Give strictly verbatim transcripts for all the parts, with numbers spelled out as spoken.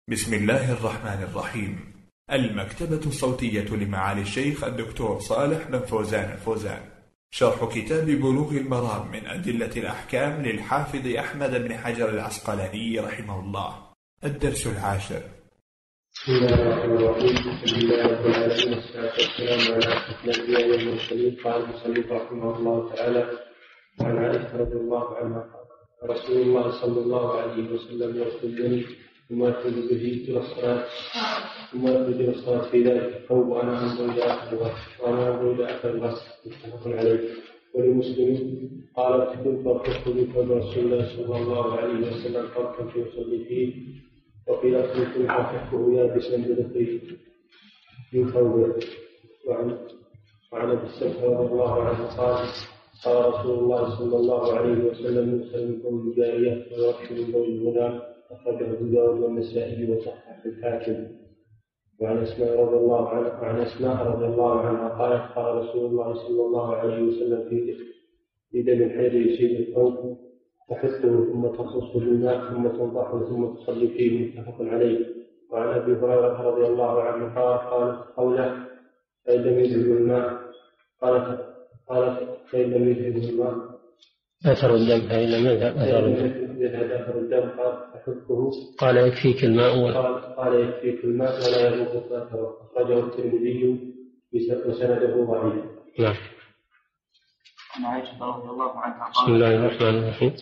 بسم الله الرحمن الرحيم. المكتبة الصوتية لمعالي الشيخ الدكتور صالح بن فوزان الفوزان، شرح كتاب بلوغ المرام من أدلة الأحكام للحافظ أحمد بن حجر العسقلاني رحمه الله. الدرس العاشر. بسم الله الرحمن الرحيم. الحمد لله رب العالمين، والصلاة والسلام على أشرف الأنبياء والمرسلين. قال المصنف رحمه الله تعالى: وعن عائشة رضي الله عنها قال: رسول الله صلى الله عليه وسلم يغسلني ثم يخرج به إلى الصلاة ثم يخرج إلى الصلاة في ذلك الثوب وأنا أنظر إلى أثر الغسل وأنا أنظر إلى أثر الغسل. متفق عليه. ولمسلم قالت: كنت أخف بثوب رسول الله صلى الله عليه وسلم فرقا يصلي فيه، وفي أخر كنت أخفه يابسا بدخله من ثوبه. وعن وعن أبي السلف رضي الله عنه قال: قال رسول الله صلى الله عليه وسلم: يغسل من ثوب الجارية ويغسل من ثوب الغلام. أخرجه أبو داود والنسائي وصححه الحاكم. وعن أسماء رضي الله عنها وعن أسماء رضي الله عنها قالت: قال رسول الله صلى الله عليه وسلم في في دم الحيض يصيب الثوب تحثه ثم تصصه بالماء ثم تنضحه ثم تصلي فيه. متفق عليه. وعن أبي هريرة رضي الله عنه قال: قالت قوله: فإن لم يذهب الماء قالت قالت فإن لم يذهب الماء أثر الدم فإن لم يذهب أثر الدم يذهب أثر الدم قال فحكه قال يكفيك الماء و... قال, قال يكفيك الماء ولا يذوق أثره. أخرجه الترمذي وسنده ضعيف. نعم. عن عائشة رضي الله عنها قالت: بسم الله الرحمن الرحيم.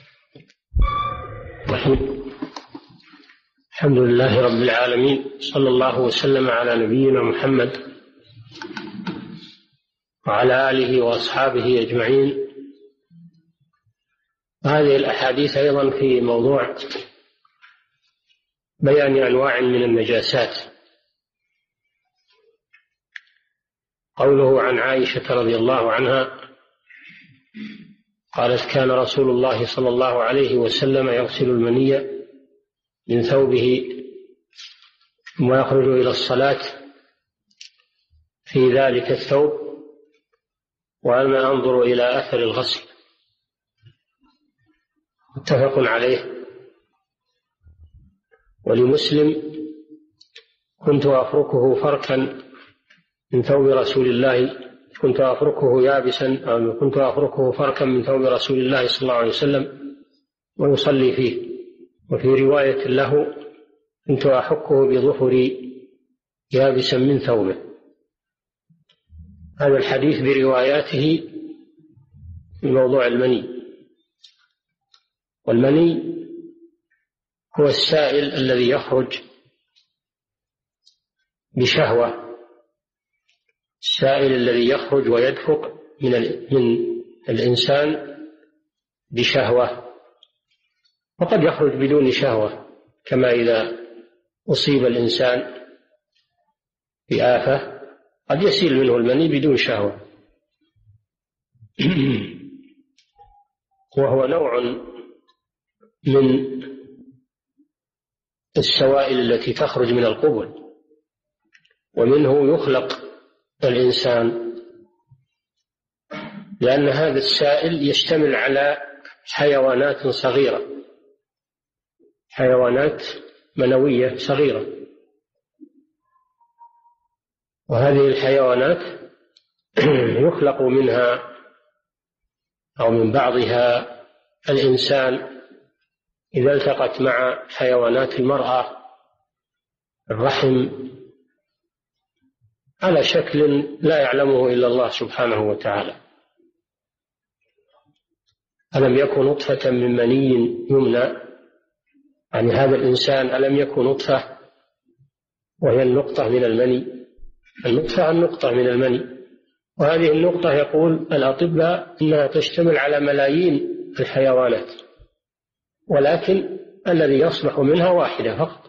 الحمد لله رب العالمين، صلى الله وسلم على نبينا محمد وعلى آله وأصحابه أجمعين. هذه الأحاديث أيضا في موضوع بيان أنواع من النجاسات. قوله عن عائشة رضي الله عنها قالت: كان رسول الله صلى الله عليه وسلم يغسل المني من ثوبه ثم يخرج إلى الصلاة في ذلك الثوب وأنا أنظر إلى أثر الغسل. متفق عليه. ولمسلم: كنت أفركه فركا من ثوب رسول الله كنت أفركه يابسا أو كنت أفركه فركا من ثوب رسول الله صلى الله عليه وسلم ويصلي فيه. وفي رواية له: كنت أحكه بظفري يابسا من ثوبه. هذا الحديث برواياته في موضوع المني. والمني هو السائل الذي يخرج بشهوة، السائل الذي يخرج ويدفق من من الإنسان بشهوة، وقد يخرج بدون شهوة، كما إذا أصيب الإنسان بآفة قد يسيل منه المني بدون شهوة. وهو نوع من السوائل التي تخرج من القبل، ومنه يخلق الإنسان، لأن هذا السائل يشتمل على حيوانات صغيرة، حيوانات منوية صغيرة، وهذه الحيوانات يخلق منها أو من بعضها الإنسان إذا التقت مع حيوانات المرأة الرحم على شكل لا يعلمه إلا الله سبحانه وتعالى. ألم يكن نطفة من مني يمنى، يعني هذا الإنسان ألم يكن نطفة، وهي النقطة من المني، النطفة النقطة من المني. وهذه النقطة يقول الأطباء إنها تشتمل على ملايين الحيوانات، ولكن الذي يصلح منها واحدة فقط.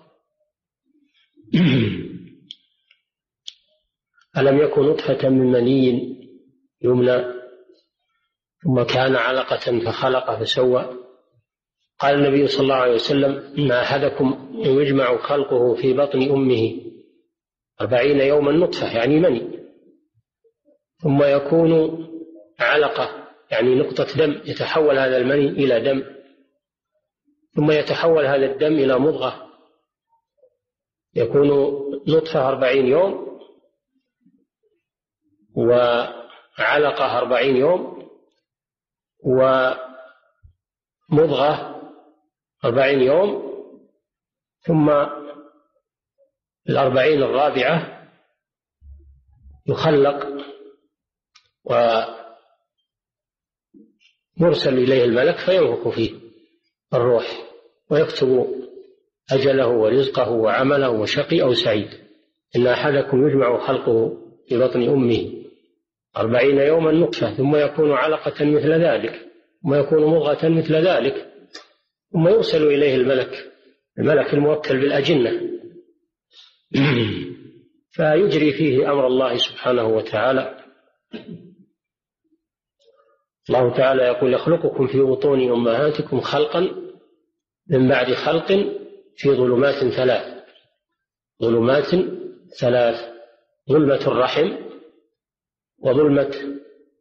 ألم يكن نطفة من مني يمنى ثم كان علقة فخلق فسوى. قال النبي صلى الله عليه وسلم: إن أحدكم يجمع خلقه في بطن أمه أربعين يوما نطفة، يعني مني، ثم يكون علقة، يعني نقطة دم، يتحول هذا المني إلى دم، ثم يتحول هذا الدم إلى مضغة، يكون نطفة أربعين يوم، وعلقة أربعين يوم، ومضغة أربعين يوم، ثم الأربعين الرابعة يخلق ويرسل إليه الملك فينفخ فيه الروح ويكتب أجله ورزقه وعمله وشقي أو سعيد. إن أحدكم يجمع خلقه في بطن أمه أربعين يوما نطفة، ثم يكون علقة مثل ذلك، ثم يكون مضغة مثل ذلك، ثم يرسل إليه الملك الملك الموكل بالأجنة فيجري فيه أمر الله سبحانه وتعالى. الله تعالى يقول: يخلقكم في بطون أمهاتكم خلقا من بعد خلق في ظلمات ثلاث ظلمات ثلاث ظلمة الرحم، وظلمة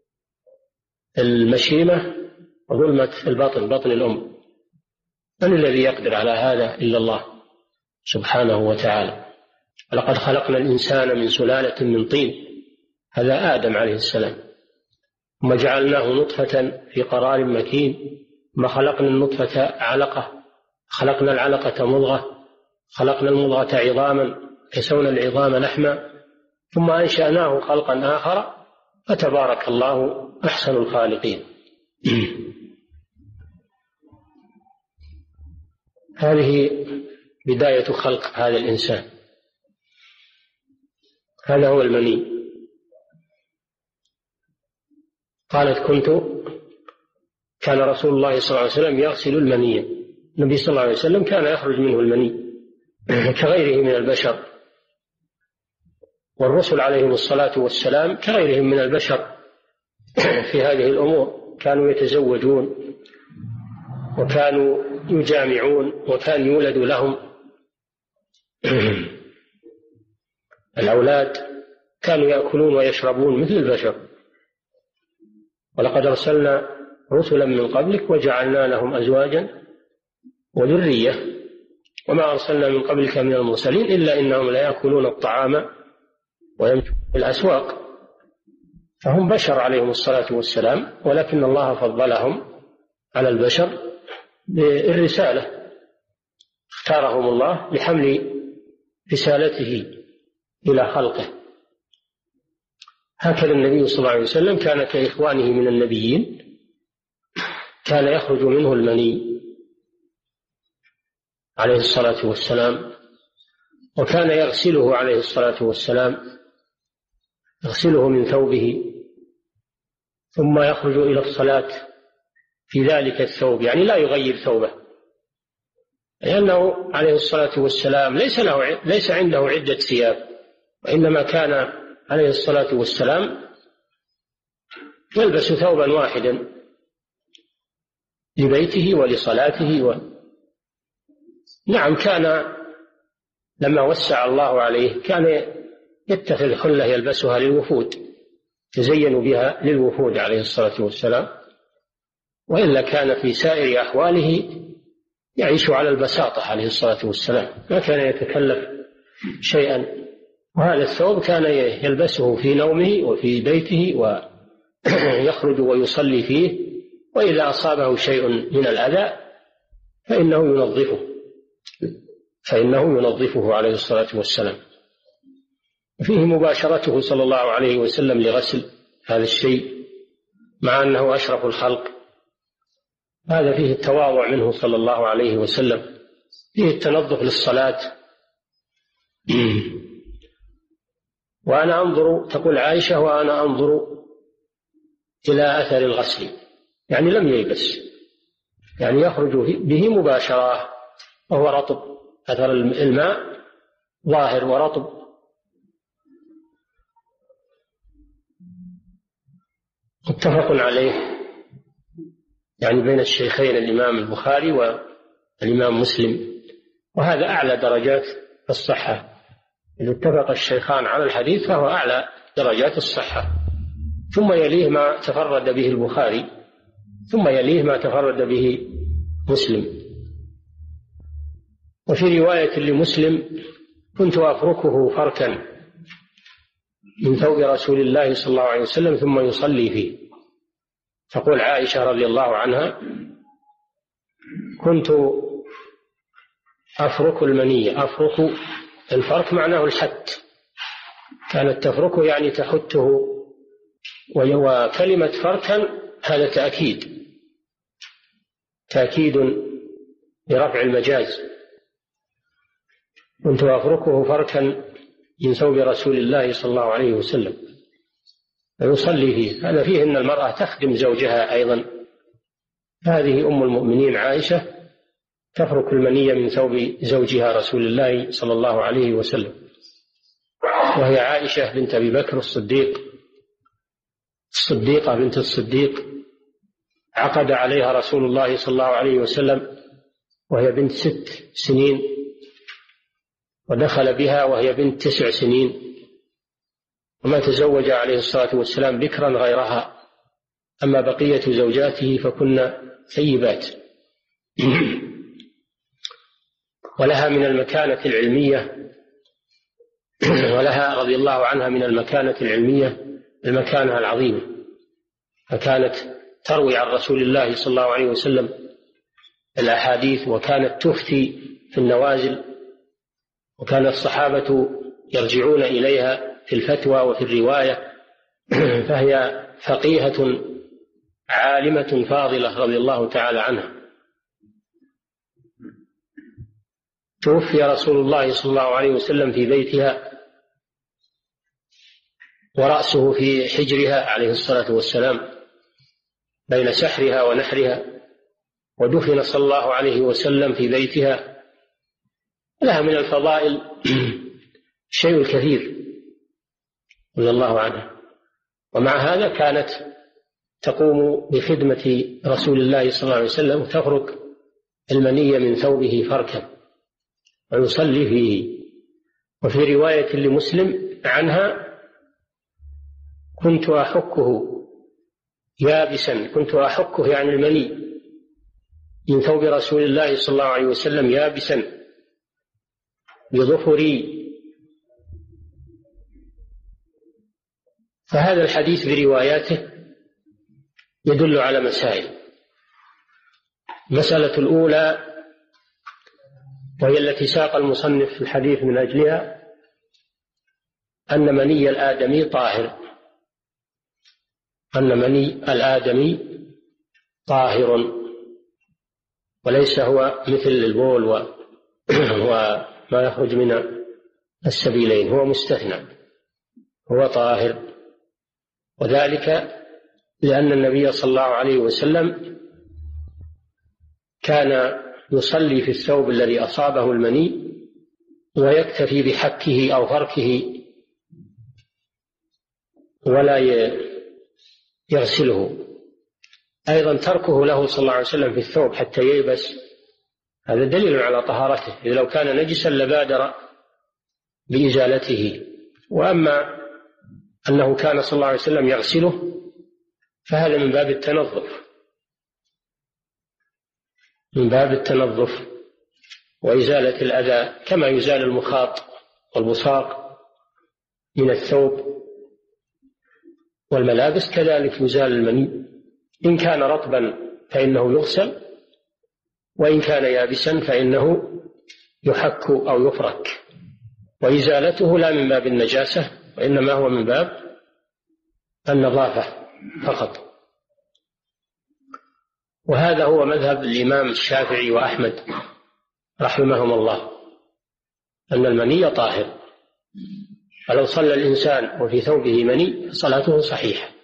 المشيمة، وظلمة البطن بطن الأم. من الذي يقدر على هذا إلا الله سبحانه وتعالى. ولقد خلقنا الإنسان من سلالة من طين، هذا آدم عليه السلام، ثم جعلناه نطفة في قرار مكين، ثم خلقنا النطفة علقة، خلقنا العلقة مضغة، خلقنا المضغة عظاما، كسونا العظام لحما، ثم أنشأناه خلقا آخر، فتبارك الله أحسن الخالقين. هذه بداية خلق هذا الإنسان، هذا هو المني. قالت: كنت كان رسول الله صلى الله عليه وسلم يغسل المني. النبي صلى الله عليه وسلم كان يخرج منه المني كغيره من البشر، والرسل عليهم الصلاة والسلام كغيرهم من البشر في هذه الأمور، كانوا يتزوجون وكانوا يجامعون وكان يولد لهم الأولاد، كانوا يأكلون ويشربون مثل البشر. ولقد أرسلنا رسلا من قبلك وجعلنا لهم أزواجا وذرية وما أرسلنا من قبلك من المرسلين إلا إنهم لا يأكلون الطعام ويمشون في الأسواق. فهم بشر عليهم الصلاة والسلام، ولكن الله فضلهم على البشر بالرسالة، اختارهم الله لحمل رسالته إلى خلقه. هكذا النبي صلى الله عليه وسلم كان كإخوانه من النبيين، كان يخرج منه المني عليه الصلاة والسلام، وكان يغسله عليه الصلاة والسلام، يغسله من ثوبه ثم يخرج إلى الصلاة في ذلك الثوب، يعني لا يغير ثوبه، لأنه عليه الصلاة والسلام ليس له ليس عنده عدة ثياب، وإنما كان عليه الصلاة والسلام يلبس ثوبا واحدا لبيته ولصلاته و... نعم، كان لما وسع الله عليه كان يتخذ حلة يلبسها للوفود، تزين بها للوفود عليه الصلاة والسلام، وإلا كان في سائر أحواله يعيش على البساطة عليه الصلاة والسلام، ما كان يتكلف شيئا. وهذا الثوب كان يلبسه في نومه وفي بيته، ويخرج ويصلي فيه، وإذا أصابه شيء من الأذى فإنه ينظفه فإنه ينظفه عليه الصلاة والسلام. فيه مباشرته صلى الله عليه وسلم لغسل هذا الشيء مع أنه أشرف الخلق. هذا فيه التواضع منه صلى الله عليه وسلم، فيه التنظف للصلاة. وأنا أنظر، تقول عائشة، وأنا أنظر إلى أثر الغسل، يعني لم ييبس، يعني يخرج به مباشرة وهو رطب، أثر الماء ظاهر ورطب. متفق عليه، يعني بين الشيخين الإمام البخاري والإمام مسلم، وهذا أعلى درجات الصحة. إذا اتفق الشيخان على الحديث فهو أعلى درجات الصحة، ثم يليه ما تفرد به البخاري، ثم يليه ما تفرد به مسلم. وفي رواية لمسلم كنت أفركه فركا من ثوب رسول الله صلى الله عليه وسلم ثم يصلي فيه. تقول عائشة رضي الله عنها: كنت أفرك المني. أفرك الفرك معناه الحت، كانت تفركه يعني تحته، وكلمة فركا هذا تأكيد تأكيد لرفع المجاز. كنت أفركه فركا من ثوب رسول الله صلى الله عليه وسلم فيصلي فيه. هذا فيه أن المرأة تخدم زوجها أيضا. هذه أم المؤمنين عائشة تفرك المني من ثوب زوجها رسول الله صلى الله عليه وسلم، وهي عائشة بنت أبي بكر الصديق الصديقة بنت الصديق، عقد عليها رسول الله صلى الله عليه وسلم وهي بنت ست سنين، ودخل بها وهي بنت تسع سنين، وما تزوج عليه الصلاة والسلام بكرا غيرها، أما بقية زوجاته فكن ثيبات. ولها من المكانة العلمية ولها رضي الله عنها من المكانة العلمية المكانة العظيمة، فكانت تروي عن رسول الله صلى الله عليه وسلم الأحاديث، وكانت تفتي في النوازل، وكان الصحابة يرجعون إليها في الفتوى وفي الرواية، فهي فقيهة عالمة فاضلة رضي الله تعالى عنها. توفي رسول الله صلى الله عليه وسلم في بيتها ورأسه في حجرها عليه الصلاة والسلام بين سحرها ونحرها، ودفن صلى الله عليه وسلم في بيتها. لها من الفضائل شيء كثير رضي الله عنها، ومع هذا كانت تقوم بخدمة رسول الله صلى الله عليه وسلم، تفرك المني من ثوبه فركا ويصلي فيه. وفي رواية لمسلم عنها: كنت أحكه يابسا، كنت أحكه يعني المني من ثوب رسول الله صلى الله عليه وسلم يابسا بظفري. فهذا الحديث برواياته يدل على مسائل. المسألة الأولى وهي التي ساق المصنف في الحديث من أجلها، أن مني الآدمي طاهر، أن مني الآدمي طاهر، وليس هو مثل البول وما يخرج من السبيلين، هو مستثنى، هو طاهر. وذلك لأن النبي صلى الله عليه وسلم كان يصلي في الثوب الذي أصابه المني ويكتفي بحكه أو فركه ولا يغسله. أيضا تركه له صلى الله عليه وسلم في الثوب حتى ييبس هذا دليل على طهارته، إذ لو كان نجسا لبادر بإزالته. وأما أنه كان صلى الله عليه وسلم يغسله فهذا من باب التنظف، من باب التنظف وإزالة الأذى، كما يزال المخاط والبصاق من الثوب والملابس كذلك يزال المني. إن كان رطبا فإنه يغسل، وإن كان يابسا فإنه يحك أو يفرك، وإزالته لا من باب النجاسة وإنما هو من باب النظافة فقط. وهذا هو مذهب الإمام الشافعي وأحمد رحمهم الله، أن المني طاهر، فلو صلى الإنسان وفي ثوبه مني صلاته صحيحة.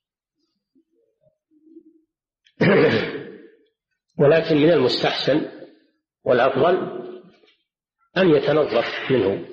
ولكن من المستحسن والأفضل أن يتنظف منه.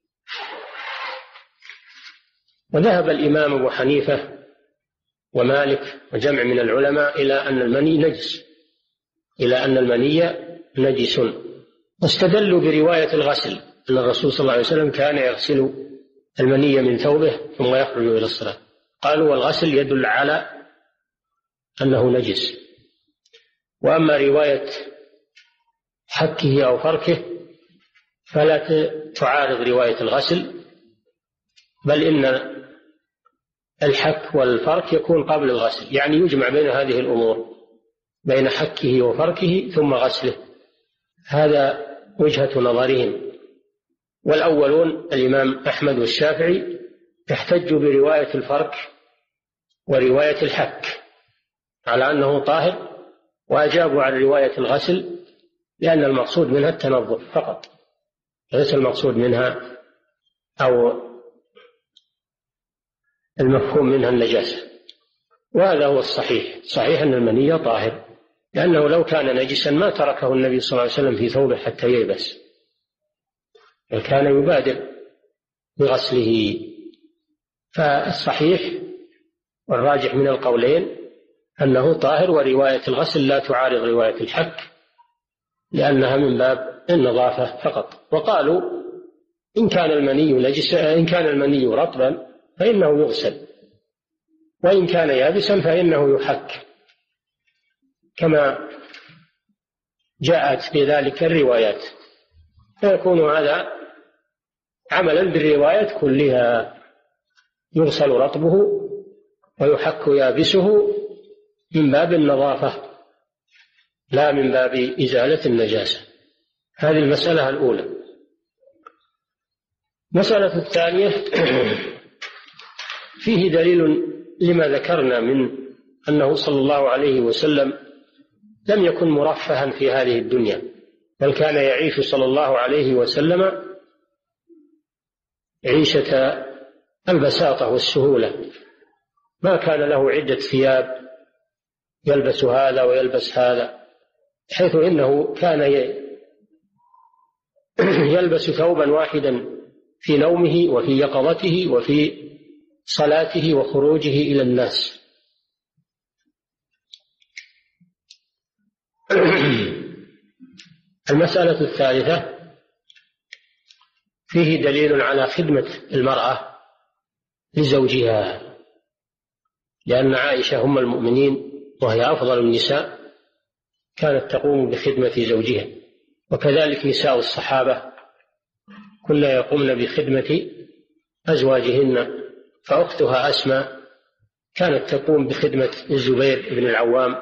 وذهب الإمام أبو حنيفة ومالك وجمع من العلماء إلى أن المني نجس، إلى أن المني نجس، واستدلوا برواية الغسل، أن الرسول صلى الله عليه وسلم كان يغسل المني من ثوبه ثم يخرج إلى الصلاة. قالوا والغسل يدل على أنه نجس. وأما رواية حكه أو فركه فلا تعارض رواية الغسل، بل إن الحك والفرك يكون قبل الغسل، يعني يجمع بين هذه الأمور، بين حكه وفركه ثم غسله. هذا وجهة نظرهم. والأولون الإمام أحمد والشافعي احتجوا برواية الفرك ورواية الحك على أنه طاهر، وأجابوا عن رواية الغسل لأن المقصود منها التنظف فقط، ليس المقصود منها أو المفهوم منها النجاسة. وهذا هو الصحيح. صحيح أن المني طاهر، لأنه لو كان نجسا ما تركه النبي صلى الله عليه وسلم في ثوبه حتى ييبس، بل كان يبادر بغسله. فالصحيح والراجح من القولين أنه طاهر، ورواية الغسل لا تعارض رواية الحك لأنها من باب النظافة فقط. وقالوا إن كان المني نجسا، إن كان المني رطبا فإنه يغسل، وإن كان يابسا فإنه يحك، كما جاءت في ذلك الروايات، فيكون هذا عملا بالروايات كلها، يغسل رطبه ويحك يابسه من باب النظافة لا من باب إزالة النجاسة. هذه المسألة الأولى. مسألة الثانية فيه دليل لما ذكرنا من أنه صلى الله عليه وسلم لم يكن مرفها في هذه الدنيا، بل كان يعيش صلى الله عليه وسلم عيشة البساطة والسهولة، ما كان له عدة ثياب يلبس هذا ويلبس هذا، حيث إنه كان يلبس ثوبا واحدا في نومه وفي يقظته وفي صلاته وخروجه إلى الناس. المسألة الثالثة فيه دليل على خدمة المرأة لزوجها، لأن عائشة أم المؤمنين وهي أفضل النساء كانت تقوم بخدمة زوجها، وكذلك نساء الصحابة كن يقومن بخدمة أزواجهن. فأختها أسماء كانت تقوم بخدمة الزبير بن العوام،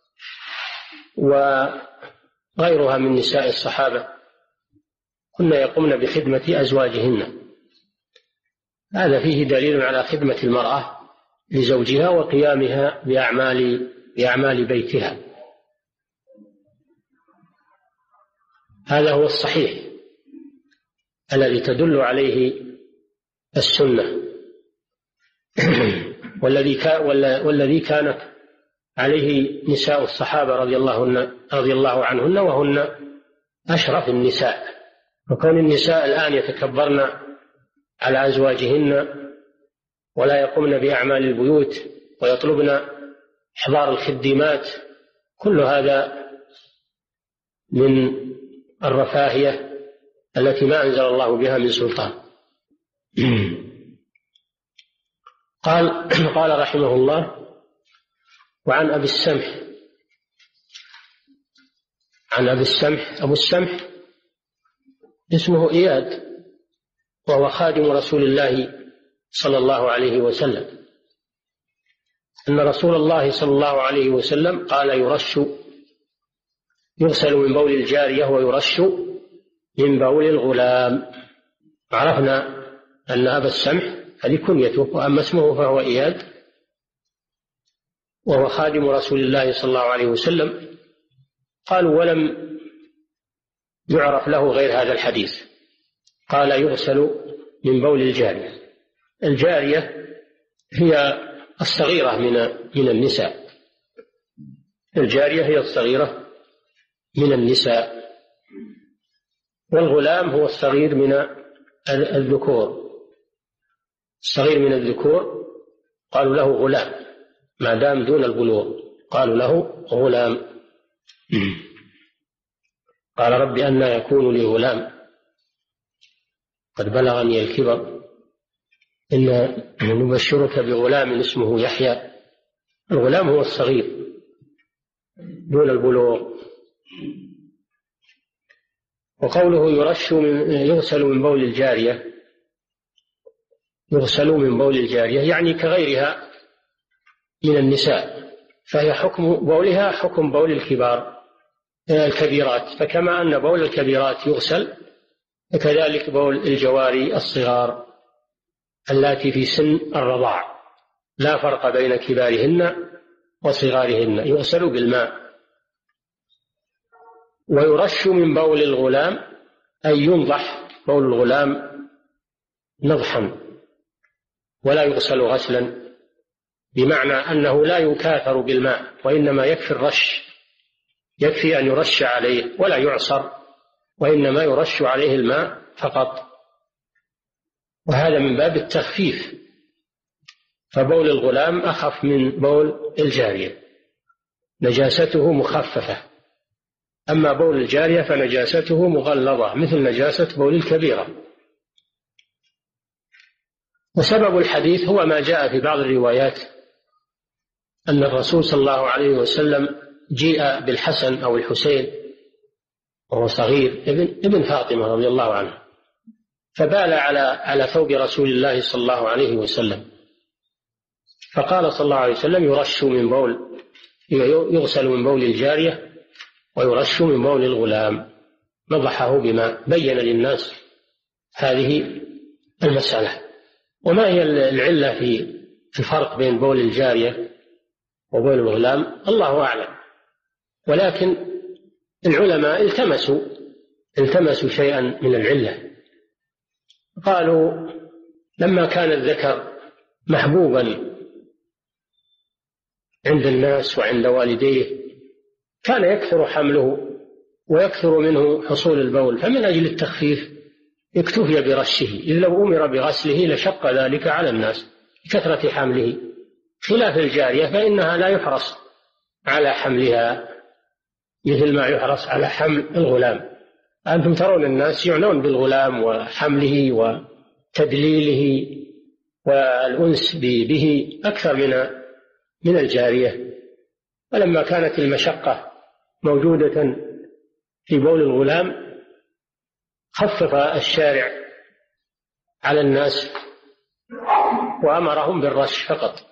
وغيرها من نساء الصحابة كن يقومن بخدمة أزواجهن. هذا فيه دليل على خدمة المرأة لزوجها وقيامها بأعمال بأعمال بيتها. هذا هو الصحيح الذي تدل عليه السنة والذي والذي كانت عليه نساء الصحابة رضي الله رضي الله عنهن، وهن أشرف النساء. وكون النساء الآن يتكبرن على أزواجهن ولا يقومن بأعمال البيوت ويطلبن إحضار الخدمات، كل هذا من الرفاهية التي ما أنزل الله بها من سلطان. قال قال رحمه الله: وعن أبي السمح عن أبي السمح أبو السمح اسمه إياد، وهو خادم رسول الله صلى الله عليه وسلم، أن رسول الله صلى الله عليه وسلم قال: يرش يغسل من بول الجارية ويرش من بول الغلام. عرفنا أن أبا السمح هذه كنيته، وأما اسمه فهو إياد، وهو خادم رسول الله صلى الله عليه وسلم. قالوا: ولم يعرف له غير هذا الحديث. قال: يغسل من بول الجارية. الجارية هي الصغيرة من من النساء، الجارية هي الصغيرة من النساء، والغلام هو الصغير من الذكور. الصغير من الذكور قالوا له غلام، ما دام دون البلوغ قالوا له غلام. قال: رب أنى يكون لي غلام قد بلغني الكبر، إن نبشرك بغلام اسمه يحيى. الغلام هو الصغير دون البلوغ. وقوله يرش من يغسل من بول الجارية، يغسل من بول الجارية يعني كغيرها من النساء، فهي حكم بولها حكم بول الكبار الكبيرات، فكما أن بول الكبيرات يغسل فكذلك بول الجواري الصغار اللاتي في سن الرضاع لا فرق بين كبارهن وصغارهن يغسل بالماء. ويرش من بول الغلام أي ينضح بول الغلام نضحا ولا يغسل غسلا، بمعنى أنه لا يكاثر بالماء وإنما يكفي الرش، يكفي أن يرش عليه ولا يعصر، وإنما يرش عليه الماء فقط، وهذا من باب التخفيف، فبول الغلام أخف من بول الجارية، نجاسته مخففة، أما بول الجارية فنجاسته مغلظة مثل نجاسة بول الكبيرة. وسبب الحديث هو ما جاء في بعض الروايات أن الرسول صلى الله عليه وسلم جيء بالحسن أو الحسين وهو صغير ابن, ابن فاطمة رضي الله عنه، فبال على على ثوب رسول الله صلى الله عليه وسلم، فقال صلى الله عليه وسلم يرش من بول يغسل من بول الجارية ويرش من بول الغلام، نضحه بما بين للناس هذه المسألة. وما هي العلة في الفرق بين بول الجارية وبول الغلام الله أعلم، ولكن العلماء التمسوا التمسوا شيئا من العلة، قالوا لما كان الذكر محبوبا عند الناس وعند والديه كان يكثر حمله ويكثر منه حصول البول، فمن أجل التخفيف اكتفي برشه، إذ لو أمر بغسله لشق ذلك على الناس بكثرة حمله، خلاف الجارية فإنها لا يحرص على حملها مثل ما يحرص على حمل الغلام. أنتم ترون الناس يعنون بالغلام وحمله وتدليله والأنس به أكثر من من الجارية، ولما كانت المشقة موجودة في بول الغلام خفف الشارع على الناس وأمرهم بالرش فقط،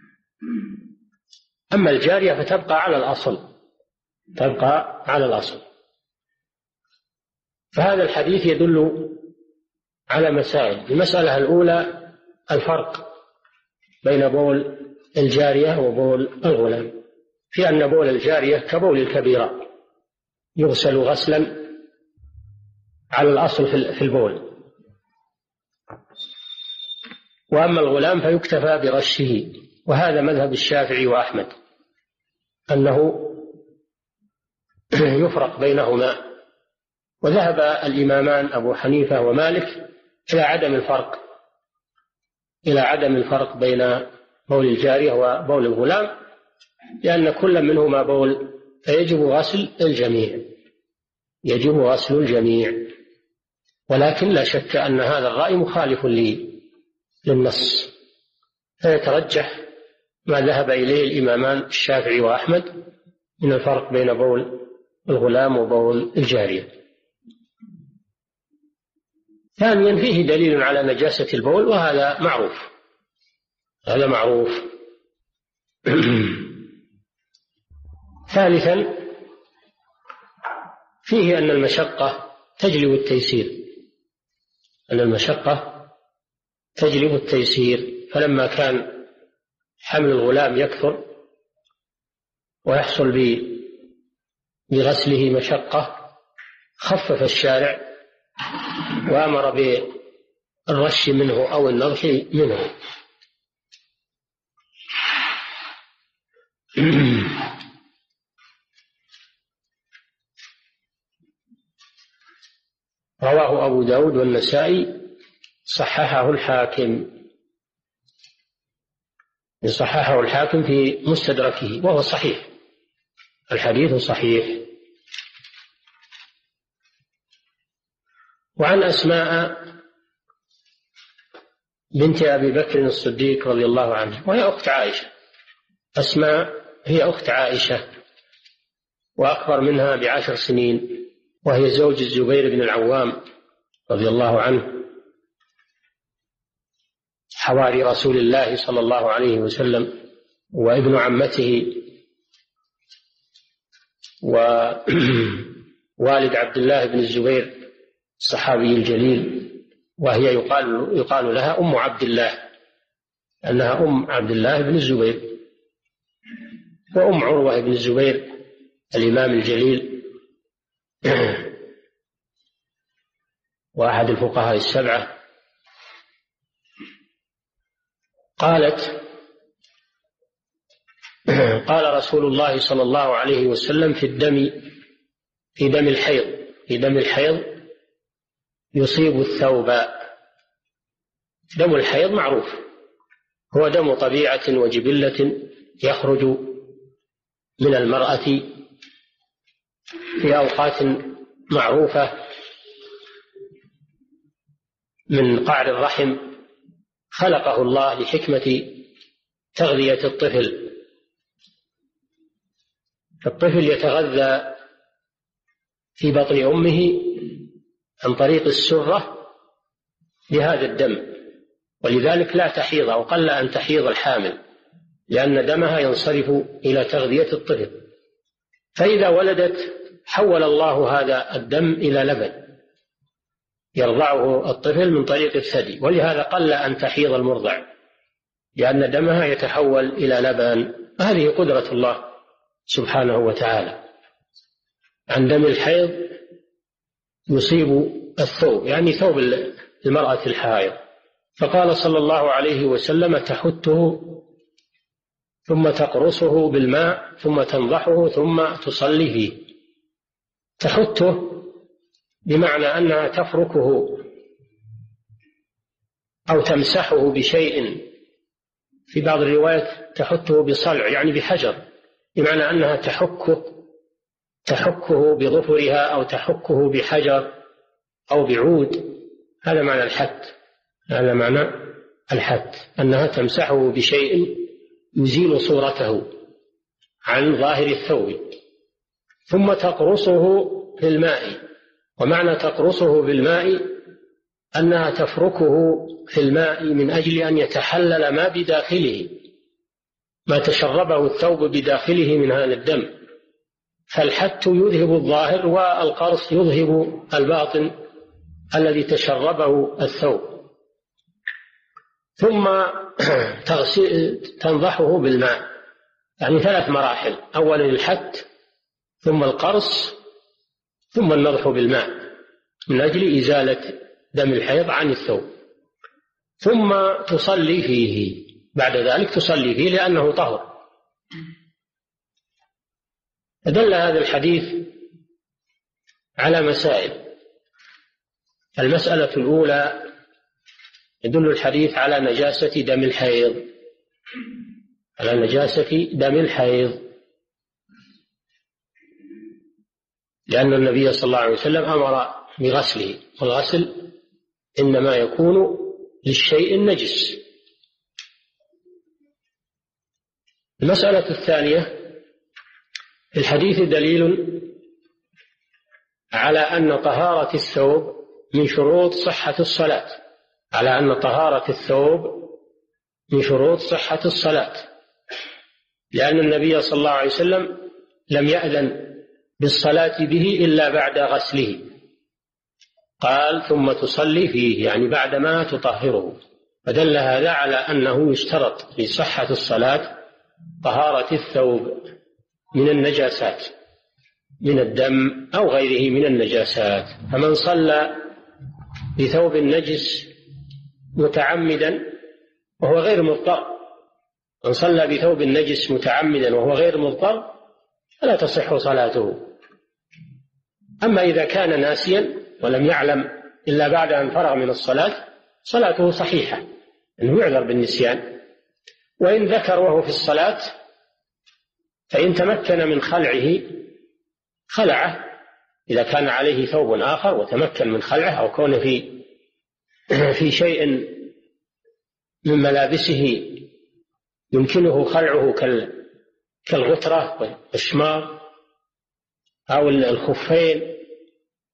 أما الجارية فتبقى على الأصل تبقى على الأصل. فهذا الحديث يدل على مسائل. المسألة الأولى الفرق بين بول الجارية وبول الغلام، في أن بول الجارية كبول الكبيرة يغسل غسلا على الأصل في البول، وأما الغلام فيكتفى برشه، وهذا مذهب الشافعي وأحمد أنه يفرق بينهما. وذهب الإمامان أبو حنيفة ومالك إلى عدم الفرق إلى عدم الفرق بين بول الجارية وبول الغلام، لأن كل منهما بول فيجب غسل الجميع يجب غسل الجميع ولكن لا شك أن هذا الرأي مخالف للنص، فيترجح ما ذهب إليه الإمامان الشافعي وأحمد من الفرق بين بول الغلام وبول الجارية. ثانيا فيه دليل على نجاسة البول، وهذا معروف هذا معروف ثالثا فيه أن المشقة تجلب التيسير أن المشقة تجلب التيسير فلما كان حمل الغلام يكثر ويحصل بغسله مشقة خفف الشارع وأمر بالرش منه أو النضح منه. رواه أبو داود والنسائي، صححه الحاكم صححه الحاكم في مستدركه وهو صحيح، الحديث صحيح. وعن أسماء بنت أبي بكر الصديق رضي الله عنه وهي أخت عائشة، أسماء هي أخت عائشة وأكبر منها بعشر سنين، وهي زوج الزبير بن العوام رضي الله عنه، حواري رسول الله صلى الله عليه وسلم، وابن عمته ووالد عبد الله بن الزبير الصحابي الجليل، وهي يقال, يقال لها أم عبد الله، أنها أم عبد الله بن الزبير، وأم عروة بن الزبير الإمام الجليل وأحد الفقهاء السبعة. قالت: قال رسول الله صلى الله عليه وسلم في الدم في دم الحيض في دم الحيض يصيب الثوب. دم الحيض معروف، هو دم طبيعة وجبلة يخرج من المرأة في أوقات معروفة من قعر الرحم، خلقه الله لحكمة تغذية الطفل. الطفل يتغذى في بطن أمه عن طريق السرة بهذا الدم، ولذلك لا تحيض أو قل أن تحيض الحامل، لأن دمها ينصرف إلى تغذية الطفل. فإذا ولدت حول الله هذا الدم إلى لبن يرضعه الطفل من طريق الثدي، ولهذا قل أن تحيض المرضع، لأن دمها يتحول إلى لبن. هذه قدرة الله سبحانه وتعالى. عن دم الحيض يصيب الثوب، يعني ثوب المرأة الحائض. فقال صلى الله عليه وسلم: تحته ثم تقرصه بالماء ثم تنضحه ثم تصلي فيه. تحته بمعنى أنها تفركه أو تمسحه بشيء، في بعض الروايات تحته بصلع يعني بحجر، بمعنى أنها تحكه تحكه بظفرها أو تحكه بحجر أو بعود. هذا معنى الحت، هذا معنى الحت، أنها تمسحه بشيء يزيل صورته عن ظاهر الثوب. ثم تقرصه في الماء، ومعنى تقرصه بالماء أنها تفركه في الماء من أجل أن يتحلل ما بداخله، ما تشربه الثوب بداخله من هذا الدم. فالحت يذهب الظاهر، والقرص يذهب الباطن الذي تشربه الثوب. ثم تنضحه بالماء، يعني ثلاث مراحل: أولا الحت، ثم القرص، ثم النضح بالماء من أجل إزالة دم الحيض عن الثوب. ثم تصلي فيه، بعد ذلك تصلي فيه لأنه طهر. فدل هذا الحديث على مسائل. المسألة الأولى: يدل الحديث على نجاسة دم الحيض، على نجاسة دم الحيض، لأن النبي صلى الله عليه وسلم أمر بغسله، والغسل إنما يكون للشيء النجس. المسألة الثانية: في الحديث دليل على أن طهارة الثوب من شروط صحة الصلاة، على أن طهارة الثوب من شروط صحة الصلاة، لأن النبي صلى الله عليه وسلم لم يأذن بالصلاة به إلا بعد غسله، قال: ثم تصلي فيه، يعني بعدما تطهره. فدل هذا على أنه يشترط لصحة الصلاة طهارة الثوب من النجاسات، من الدم أو غيره من النجاسات. فمن صلى بثوب نجس متعمدا وهو غير مضطر، من صلى بثوب نجس متعمدا وهو غير مضطر فلا تصح صلاته. أما إذا كان ناسيا ولم يعلم إلا بعد أن فرغ من الصلاة صلاته صحيحة، أنه يعذر بالنسيان. وإن ذكر وهو في الصلاة فإن تمكن من خلعه خلعه، إذا كان عليه ثوب آخر وتمكن من خلعه، أو كون في في شيء من ملابسه يمكنه خلعه كالغترة والشمار أو الخفين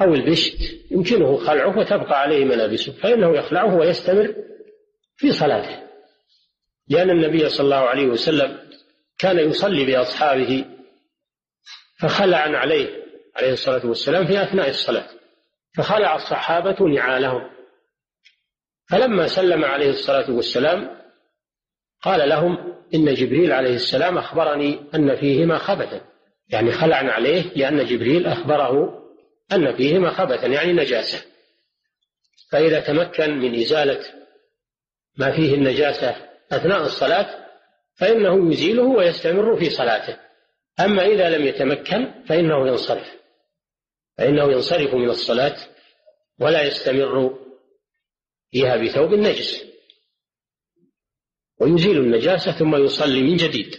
أو البشت يمكنه خلعه وتبقى عليه ملابسه، فإنه يخلعه ويستمر في صلاته، لأن النبي صلى الله عليه وسلم كان يصلي بأصحابه فخلع عليه عليه الصلاة والسلام في أثناء الصلاة، فخلع الصحابة نعالهم، فلما سلم عليه الصلاة والسلام قال لهم إن جبريل عليه السلام أخبرني أن فيهما خبثا، يعني خلع عليه لأن جبريل أخبره أن فيهما خبثا يعني نجاسة، فإذا تمكن من إزالة ما فيه النجاسة أثناء الصلاة فإنه يزيله ويستمر في صلاته. أما إذا لم يتمكن فإنه ينصرف فإنه ينصرف من الصلاة ولا يستمر فيها بثوب النجس، ويزيل النجاسة ثم يصلي من جديد.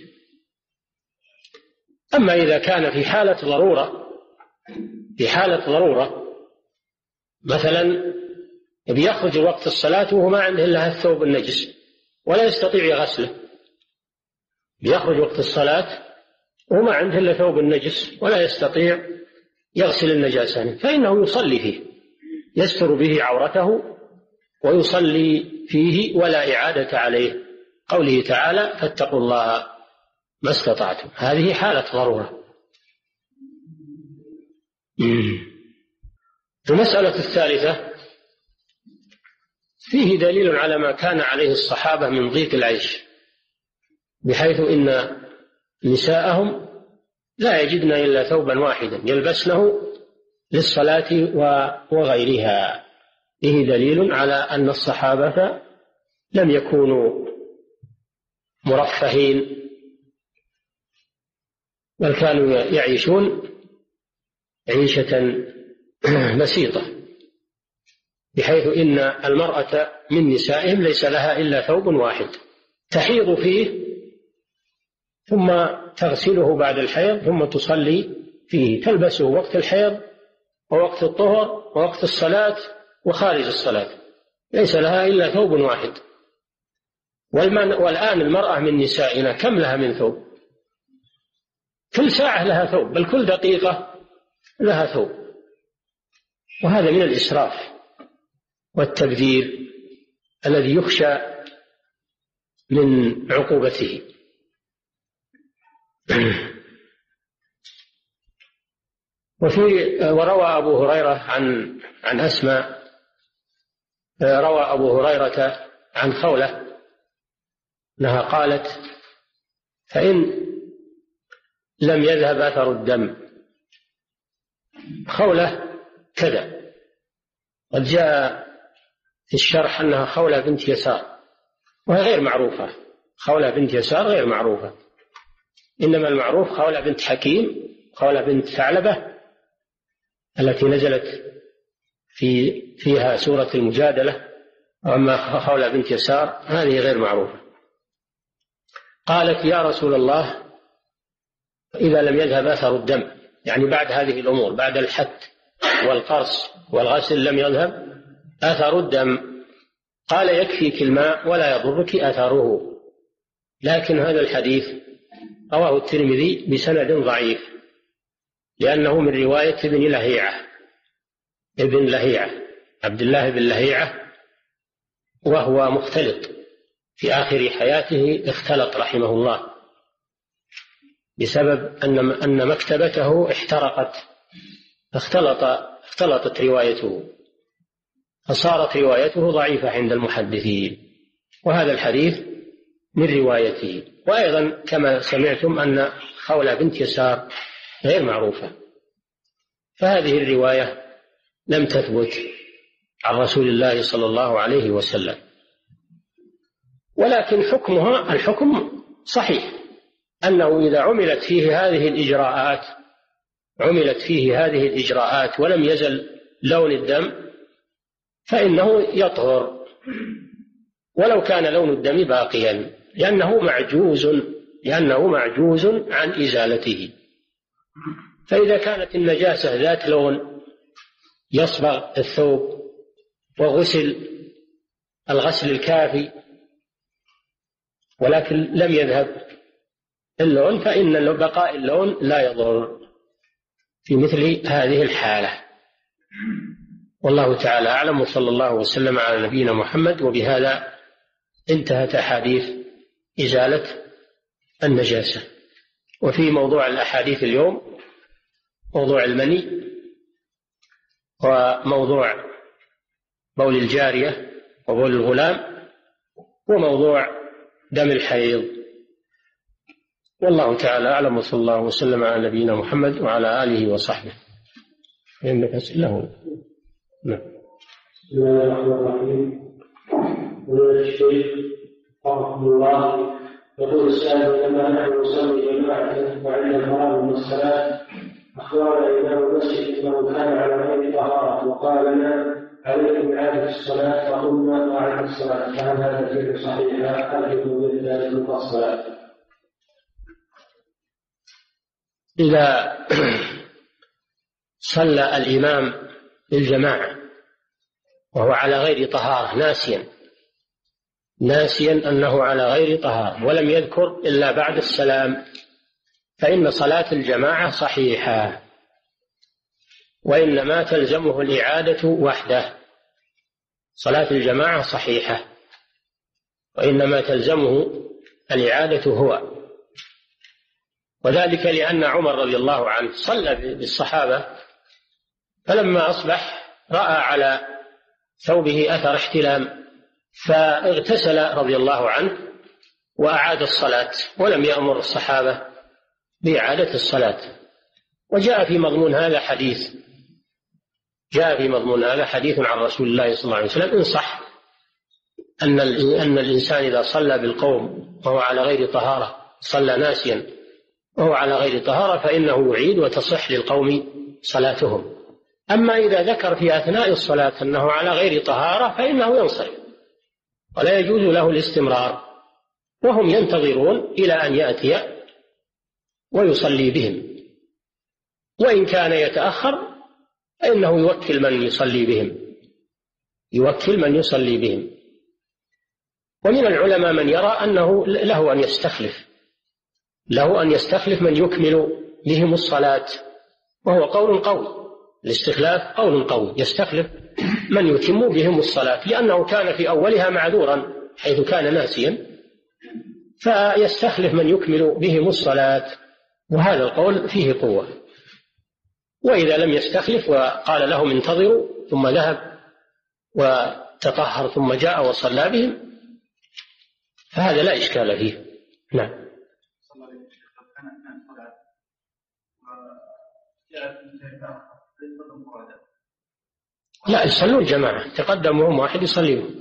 أما إذا كان في حالة ضرورة في حالة ضرورة مثلا بيخرج وقت الصلاة وهو ما عنده إلا الثوب النجس ولا يستطيع يغسله، بيخرج وقت الصلاة وهو ما عنده إلا ثوب النجس ولا يستطيع يغسل النجاسة، فإنه يصلي فيه، يستر به عورته ويصلي فيه ولا إعادة عليه، قوله تعالى فاتقوا الله ما استطعتم. هذه حالة ضرورة. المسألة الثالثة فيه دليل على ما كان عليه الصحابة من ضيق العيش، بحيث إن نساءهم لا يجدن إلا ثوبا واحدا يلبسنه للصلاة وغيرها. فيه دليل على أن الصحابة لم يكونوا مرفهين، بل كانوا يعيشون عيشة بسيطة، بحيث إن المرأة من نسائهم ليس لها إلا ثوب واحد تحيض فيه ثم تغسله بعد الحيض ثم تصلي فيه، تلبسه وقت الحيض ووقت الطهر ووقت الصلاة وخارج الصلاة، ليس لها إلا ثوب واحد. والآن المرأة من نسائنا كم لها من ثوب؟ كل ساعة لها ثوب، بل كل دقيقة لها ثوب، وهذا من الإسراف والتبذير الذي يخشى من عقوبته. وفي وروى أبو هريرة عن عن أسماء روى أبو هريرة عن خولة أنها قالت فإن لم يذهب أثر الدم. خولة كذا، قد جاء في الشرح أنها خولة بنت يسار، وهي غير معروفة. خولة بنت يسار غير معروفة، إنما المعروف خولة بنت حكيم، خولة بنت ثعلبة التي نزلت في فيها سورة المجادلة. وأما خولة بنت يسار هذه غير معروفة. قالت يا رسول الله إذا لم يذهب أثر الدم، يعني بعد هذه الأمور، بعد الحت والقرص والغسل لم يذهب أثر الدم، قال يكفيك الماء ولا يضرك أثره. لكن هذا الحديث رواه الترمذي بسند ضعيف، لأنه من رواية ابن لهيعة ابن لهيعة عبد الله بن لهيعة، وهو مختلط في آخر حياته، اختلط رحمه الله بسبب أن أن مكتبته احترقت، اختلط اختلطت روايته، فصارت روايته ضعيفة عند المحدثين، وهذا الحديث من روايته. وأيضا كما سمعتم أن خولة بنت يسار غير معروفة، فهذه الرواية لم تثبت عن رسول الله صلى الله عليه وسلم، ولكن حكمها الحكم صحيح، أنه إذا عملت فيه هذه الإجراءات عملت فيه هذه الإجراءات ولم يزل لون الدم فإنه يطهر ولو كان لون الدم باقيا، لأنه معجوز لأنه معجوز عن إزالته. فإذا كانت النجاسة ذات لون يصبغ الثوب وغسل الغسل الكافي ولكن لم يذهب اللون، فإن بقاء اللون لا يضر في مثل هذه الحالة. والله تعالى أعلم، وصلى الله وسلم على نبينا محمد. وبهذا انتهت أحاديث إزالة النجاسة. وفي موضوع الأحاديث اليوم موضوع المني، وموضوع بول الجارية وبول الغلام، وموضوع دم الحيض. والله تعالى أعلم، وصلى الله وسلم على نبينا محمد وعلى آله وصحبه. إنك أسئله. نعم. بسم الله الرحمن الرحيم. قول الشيخ رحمه الله يقول السائل: لما نحن نصلي جماعة وعند الفراغ من الصلاة أخبرنا إمام المسجد أنه كان على غير طهارة وقال لنا: عليكم إعادة الصلاة، فقلنا: أعد الصلاة. فهل هذا فعل صحيح؟ أرجو من ذلك الصلاة. إذا صلى الإمام للجماعة وهو على غير طهارة ناسيا ناسيا أنه على غير طهارة ولم يذكر إلا بعد السلام، فإن صلاة الجماعة صحيحة، وإنما تلزمه الإعادة وحده. صلاة الجماعة صحيحة وإنما تلزمه الإعادة هو، وذلك لأن عمر رضي الله عنه صلى بالصحابة، فلما أصبح رأى على ثوبه أثر احتلام فاغتسل رضي الله عنه وأعاد الصلاة، ولم يأمر الصحابة بإعادة الصلاة. وجاء في مضمون هذا حديث جاء في مضمون هذا حديث عن رسول الله صلى الله عليه وسلم إن صح أن أن الإنسان إذا صلى بالقوم وهو على غير طهارة، صلى ناسيا وهو على غير طهارة، فإنه يعيد وتصح للقوم صلاتهم. أما إذا ذكر في أثناء الصلاة أنه على غير طهارة فإنه ينصرف ولا يجوز له الاستمرار، وهم ينتظرون إلى أن يأتي ويصلي بهم. وإن كان يتأخر فإنه يوكل من يصلي بهم يوكل من يصلي بهم. ومن العلماء من يرى أنه له أن يستخلف له أن يستخلف من يكمل بهم الصلاة، وهو قول قوي. الاستخلاف قول قوي، يستخلف من يتم بهم الصلاة، لأنه كان في أولها معذورا حيث كان ناسيا، فيستخلف من يكمل بهم الصلاة، وهذا القول فيه قوة. وإذا لم يستخلف وقال لهم انتظروا ثم ذهب وتطهر ثم جاء وصلى بهم فهذا لا إشكال فيه. نعم. لا، يصلون الجماعة، تقدمهم واحد يصلي بهم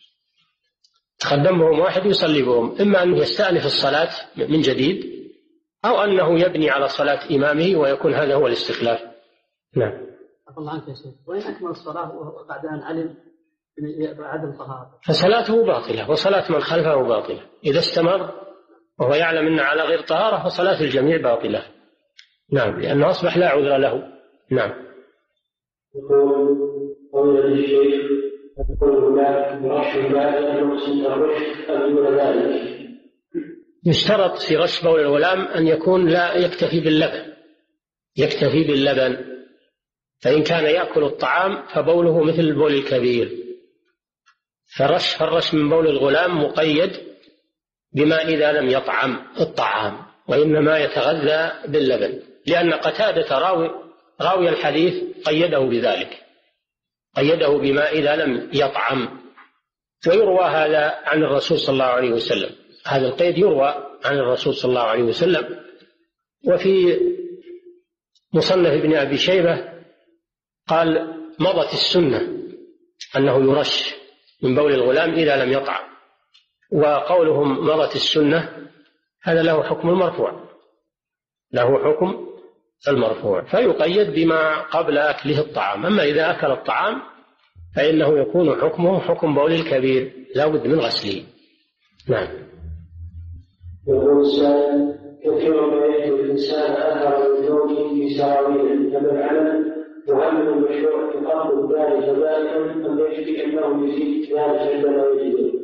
تقدمهم واحد يصلي بهم إما أنه يستأنف الصلاة من جديد أو أنه يبني على صلاة إمامه ويكون هذا هو الاستخلاف. نعم. الله عنك يا شيخ، وإن أكمل الصلاة وبعد أن علم بعدم طهارة فصلاته باطلة وصلاة من خلفه باطلة. إذا استمر وهو يعلم أنه على غير طهارة فصلاة الجميع باطلة. نعم، لأنه أصبح لا عذر له. نعم. يقول قول الشيخ يقول لا برش الماء يقصد الرش أم دون ذلك؟ يشترط في رش بول الغلام أن يكون لا يكتفي باللبن يكتفي باللبن فإن كان يأكل الطعام فبوله مثل البول الكبير. فرش فرش من بول الغلام مقيد بما إذا لم يطعم الطعام، وإنما يتغذى باللبن، لأن قتادة راوي راوي الحديث قيده بذلك، قيده بما إذا لم يطعم. ويروى هذا عن الرسول صلى الله عليه وسلم، هذا القيد يروى عن الرسول صلى الله عليه وسلم. وفي مصنف ابن أبي شيبة قال مضت السنة أنه يرش من بول الغلام إذا لم يطعم، وقولهم مضت السنة هذا له حكم المرفوع له حكم المرفوع فيقيد بما قبل أكله الطعام. أما إذا أكل الطعام فإنه يكون حكمه حكم بول الكبير لا بد من غسله. نعم. يقول السائل كثيرا ما يأتي الإنسان أثر من زوجه في سراويل كما العلم، وهل المشروع تقرب ذلك ذلك أم يكفي أنه يزيد ذلك عندما يجده؟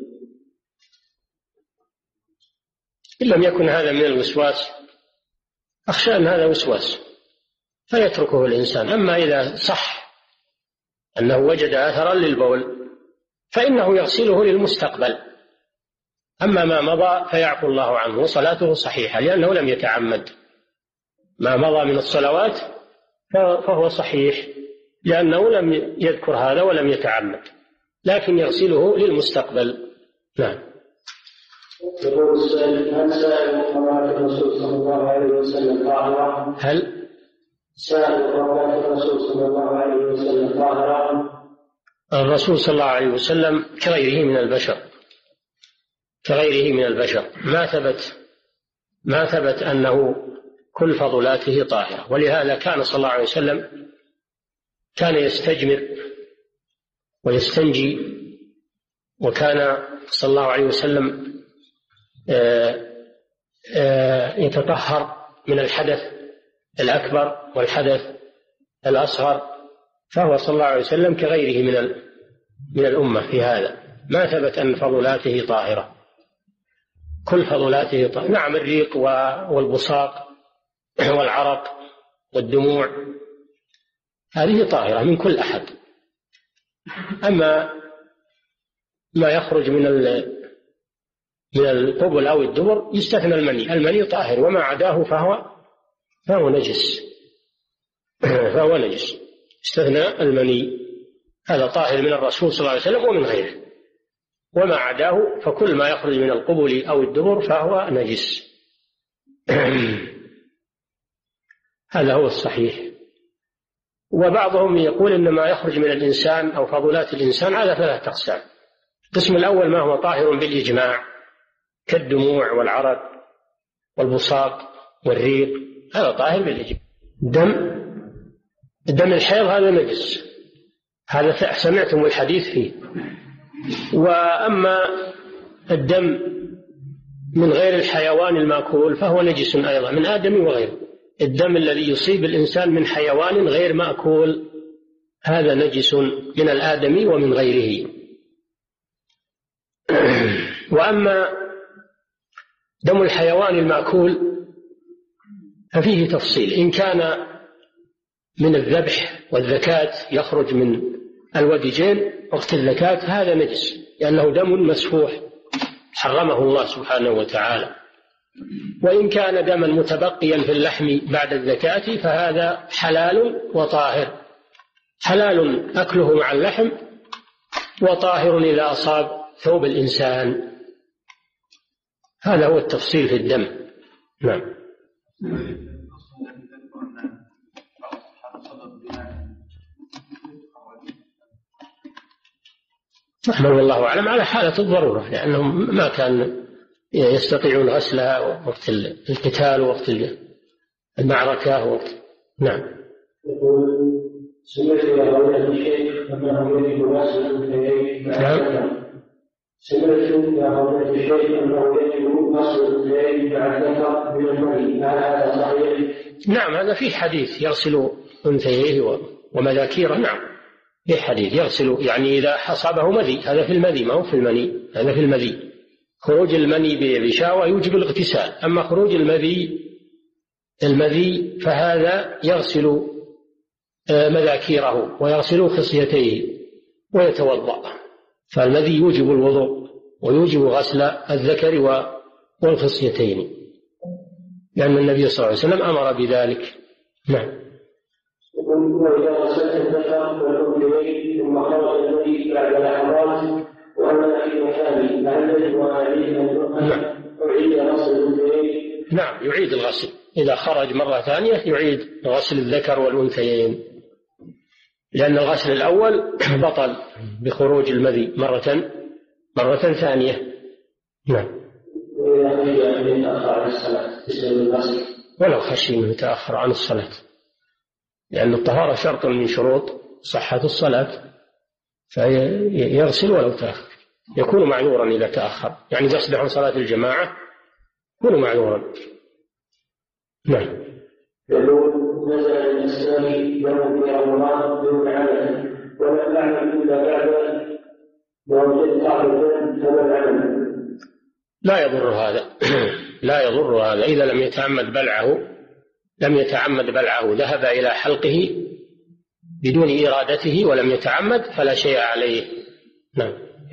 إن لم يكن هذا من الوسواس أخشى أن هذا وسواس فيتركه الإنسان. أما إذا صح أنه وجد أثرا للبول فإنه يغسله للمستقبل، أما ما مضى فيعفو الله عنه وصلاته صحيحة لأنه لم يتعمد. ما مضى من الصلوات فهو صحيح لأنه لم يذكر هذا ولم يتعمد، لكن يغسله للمستقبل. نعم. يقول السائل: هل سائر مقامات الرسول صلى الله عليه وسلم طاهرة؟ هل سائر مقامات الرسول صلى الله عليه وسلم طاهرة؟ الرسول صلى الله عليه وسلم كغيره من البشر كغيره من البشر ما ثبت ما ثبت أنه كل فضلاته طاهرة، ولهذا كان صلى الله عليه وسلم كان يستجمر ويستنجي، وكان صلى الله عليه وسلم يتطهر من الحدث الأكبر والحدث الأصغر، فهو صلى الله عليه وسلم كغيره من من الأمة في هذا. ما ثبت أن فضلاته طاهرة، كل فضلاته طاهرة. نعم، الريق والبصاق والعرق والدموع هذه طاهرة من كل أحد. أما ما يخرج من من القبل أو الدبر يستثنى المني، المني طاهر، وما عداه فهو فهو نجس فهو نجس استثنى المني، هذا طاهر من الرسول صلى الله عليه وسلم ومن غيره. وما عداه فكل ما يخرج من القبل أو الدبر فهو نجس. هذا هو الصحيح. وبعضهم يقول إن ما يخرج من الإنسان أو فضلات الإنسان على ثلاثة أقسام. القسم الأول ما هو طاهر بالإجماع كالدموع والعرق والبصاق والريق، هذا طاهر بالإجماع. دم دم الحيض هذا نجس، هذا سمعتم الحديث فيه. وأما الدم من غير الحيوان المأكول فهو نجس أيضا من آدم وغيره. الدم الذي يصيب الإنسان من حيوان غير مأكول هذا نجس من الآدمي ومن غيره. وأما دم الحيوان المأكول ففيه تفصيل، إن كان من الذبح والذكاة يخرج من الوديجين وقت الذكاة هذا نجس لأنه دم مسفوح حرمه الله سبحانه وتعالى. وإن كان دما متبقيا في اللحم بعد الذكاة فهذا حلال وطاهر، حلال أكله مع اللحم وطاهر إذا أصاب ثوب الإنسان. هذا هو التفصيل في الدم. نعم. نحن والله أعلم على حالة الضرورة، لأنهم ما كان يستطيعون غسلها وقت القتال ووقت المعركة وقت. نعم. يقول: سمعت يا فضيلة الشيخ أنه يجب غسل الأنثيين مع الذكر. سمعت يا فضيلة الشيخ أنه يجب غسل الأنثيين مع الذكر من المني، هل هذا صحيح؟ نعم، هذا في حديث يغسل أنثيه ومذاكيره. نعم، في حديث يغسل، يعني إذا أصابه مذي، هذا في المذي ما هو في المني، هذا في المذي. خروج المني بشهوة يوجب الاغتسال، أما خروج المذي المذي فهذا يغسل مذاكيره ويغسل خصيتيه ويتوضأ. فالمذي يوجب الوضوء ويوجب غسل الذكر والخصيتين، لأن النبي صلى الله عليه وسلم أمر بذلك. نعم. وإذا غسلت الذكر والأنثيين ثم خرج المذي بعد لحظات وأنا في مكاني، لعل يجب عليه أن أعيد غسل الأنثيين؟ نعم، يعيد الغسل إذا خرج مرة ثانية، يعيد غسل الذكر والأنثيين، لأن الغسل الأول بطل بخروج المذي مرة مرة ثانية. نعم. ولو خشي من يتأخر عن الصلاة، لأن الطهارة شرط من شروط صحة الصلاة، فيغسل ولو تأخر، يكون معذورا إذا تأخر، يعني قصده عن صلاة الجماعة يكون معذورا. نعم. يقول: نزل الإسلام يوم في رمضان دون عمل، ولم أعلم إلا بعد ووجدت أعلم هذا العمل. لا يضر هذا لا يضر هذا إذا لم يتعمد بلعه لم يتعمد بلعه ذهب إلى حلقه بدون إرادته ولم يتعمد فلا شيء عليه. نعم.